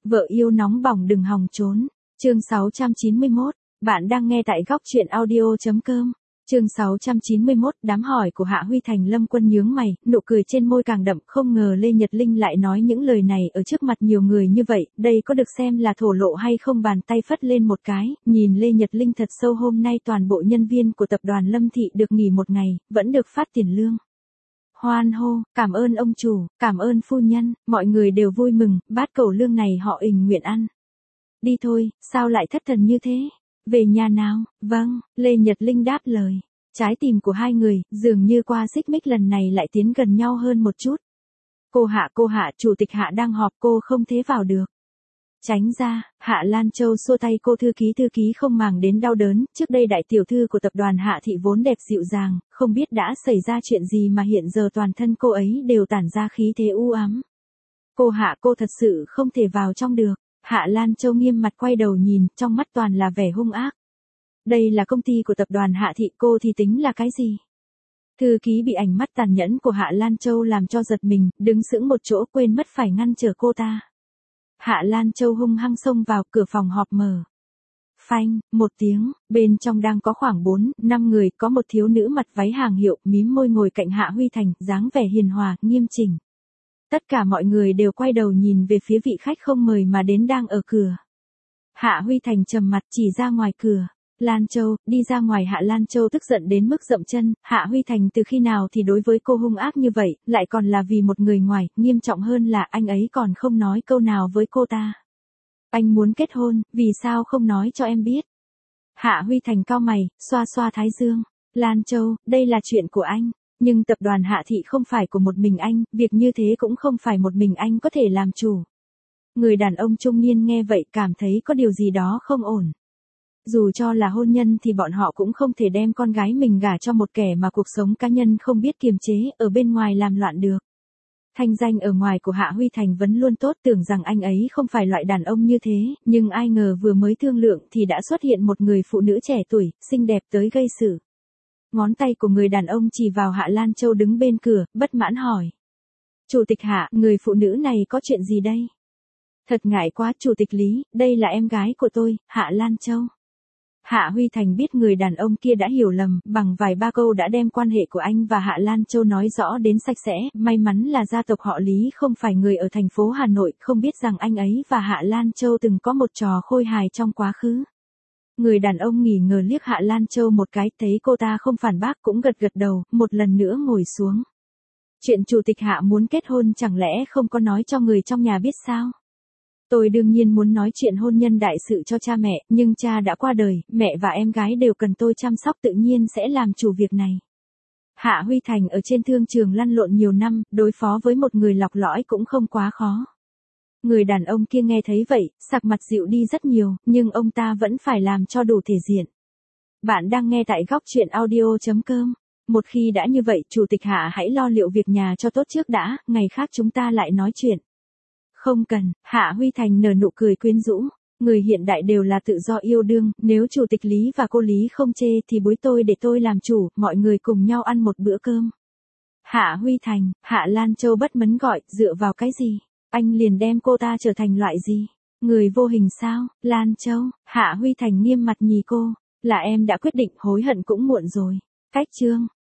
Vợ yêu nóng bỏng đừng hòng trốn. Chương 691, bạn đang nghe tại góc truyện audio.com. Chương 691, đám hỏi của Hạ Huy Thành. Lâm Quân nhướng mày, nụ cười trên môi càng đậm, không ngờ Lê Nhật Linh lại nói những lời này ở trước mặt nhiều người như vậy, đây có được xem là thổ lộ hay không? Bàn tay phất lên một cái, nhìn Lê Nhật Linh thật sâu. Hôm nay toàn bộ nhân viên của tập đoàn Lâm Thị được nghỉ một ngày, vẫn được phát tiền lương. Hoan hô, cảm ơn ông chủ, cảm ơn phu nhân, mọi người đều vui mừng, bát cẩu lương này họ ình nguyện ăn. Đi thôi, sao lại thất thần như thế? Về nhà nào? Vâng, Lê Nhật Linh đáp lời. Trái tim của hai người, dường như qua xích mích lần này lại tiến gần nhau hơn một chút. Cô Hạ, chủ tịch Hạ đang họp, cô không thể vào được. Tránh ra, Hạ Lan Châu xua tay cô. Thư ký không màng đến đau đớn, trước đây đại tiểu thư của tập đoàn Hạ Thị vốn đẹp dịu dàng, không biết đã xảy ra chuyện gì mà hiện giờ toàn thân cô ấy đều tản ra khí thế u ám. Cô thật sự không thể vào trong được. Hạ Lan Châu nghiêm mặt quay đầu nhìn, trong mắt toàn là vẻ hung ác. Đây là công ty của tập đoàn Hạ Thị, cô thì tính là cái gì? Thư ký bị ánh mắt tàn nhẫn của Hạ Lan Châu làm cho giật mình, đứng sững một chỗ quên mất phải ngăn trở cô ta. Hạ Lan Châu hung hăng xông vào, cửa phòng họp mở. Phanh, một tiếng, bên trong đang có khoảng 4-5 người, có một thiếu nữ mặc váy hàng hiệu, mím môi ngồi cạnh Hạ Huy Thành, dáng vẻ hiền hòa, nghiêm chỉnh. Tất cả mọi người đều quay đầu nhìn về phía vị khách không mời mà đến đang ở cửa. Hạ Huy Thành trầm mặt chỉ ra ngoài cửa. Lan Châu, đi ra ngoài. Hạ Lan Châu tức giận đến mức dậm chân, Hạ Huy Thành từ khi nào thì đối với cô hung ác như vậy, lại còn là vì một người ngoài, nghiêm trọng hơn là anh ấy còn không nói câu nào với cô ta. Anh muốn kết hôn, vì sao không nói cho em biết? Hạ Huy Thành cau mày, xoa xoa thái dương. Lan Châu, đây là chuyện của anh, nhưng tập đoàn Hạ Thị không phải của một mình anh, việc như thế cũng không phải một mình anh có thể làm chủ. Người đàn ông trung niên nghe vậy cảm thấy có điều gì đó không ổn. Dù cho là hôn nhân thì bọn họ cũng không thể đem con gái mình gả cho một kẻ mà cuộc sống cá nhân không biết kiềm chế, ở bên ngoài làm loạn được. Thanh danh ở ngoài của Hạ Huy Thành vẫn luôn tốt, tưởng rằng anh ấy không phải loại đàn ông như thế, nhưng ai ngờ vừa mới thương lượng thì đã xuất hiện một người phụ nữ trẻ tuổi, xinh đẹp tới gây sự. Ngón tay của người đàn ông chỉ vào Hạ Lan Châu đứng bên cửa, bất mãn hỏi. Chủ tịch Hạ, người phụ nữ này có chuyện gì đây? Thật ngại quá, Chủ tịch Lý, đây là em gái của tôi, Hạ Lan Châu. Hạ Huy Thành biết người đàn ông kia đã hiểu lầm, bằng vài ba câu đã đem quan hệ của anh và Hạ Lan Châu nói rõ đến sạch sẽ, may mắn là gia tộc họ Lý không phải người ở thành phố Hà Nội, không biết rằng anh ấy và Hạ Lan Châu từng có một trò khôi hài trong quá khứ. Người đàn ông nghi ngờ liếc Hạ Lan Châu một cái, thấy cô ta không phản bác cũng gật gật đầu, một lần nữa ngồi xuống. Chuyện Chủ tịch Hạ muốn kết hôn chẳng lẽ không có nói cho người trong nhà biết sao? Tôi đương nhiên muốn nói chuyện hôn nhân đại sự cho cha mẹ, nhưng cha đã qua đời, mẹ và em gái đều cần tôi chăm sóc, tự nhiên sẽ làm chủ việc này. Hạ Huy Thành ở trên thương trường lăn lộn nhiều năm, đối phó với một người lọc lõi cũng không quá khó. Người đàn ông kia nghe thấy vậy, sặc mặt dịu đi rất nhiều, nhưng ông ta vẫn phải làm cho đủ thể diện. Bạn đang nghe tại góc truyện audio.com. Một khi đã như vậy, Chủ tịch Hạ hãy lo liệu việc nhà cho tốt trước đã, ngày khác chúng ta lại nói chuyện. Không cần, Hạ Huy Thành nở nụ cười quyến rũ. Người hiện đại đều là tự do yêu đương, nếu Chủ tịch Lý và cô Lý không chê thì bối tôi để tôi làm chủ, mọi người cùng nhau ăn một bữa cơm. Hạ Huy Thành, Hạ Lan Châu bất mấn gọi, dựa vào cái gì? Anh liền đem cô ta trở thành loại gì? Người vô hình sao? Lan Châu, Hạ Huy Thành nghiêm mặt nhì cô, là em đã quyết định, hối hận cũng muộn rồi. Cách chương.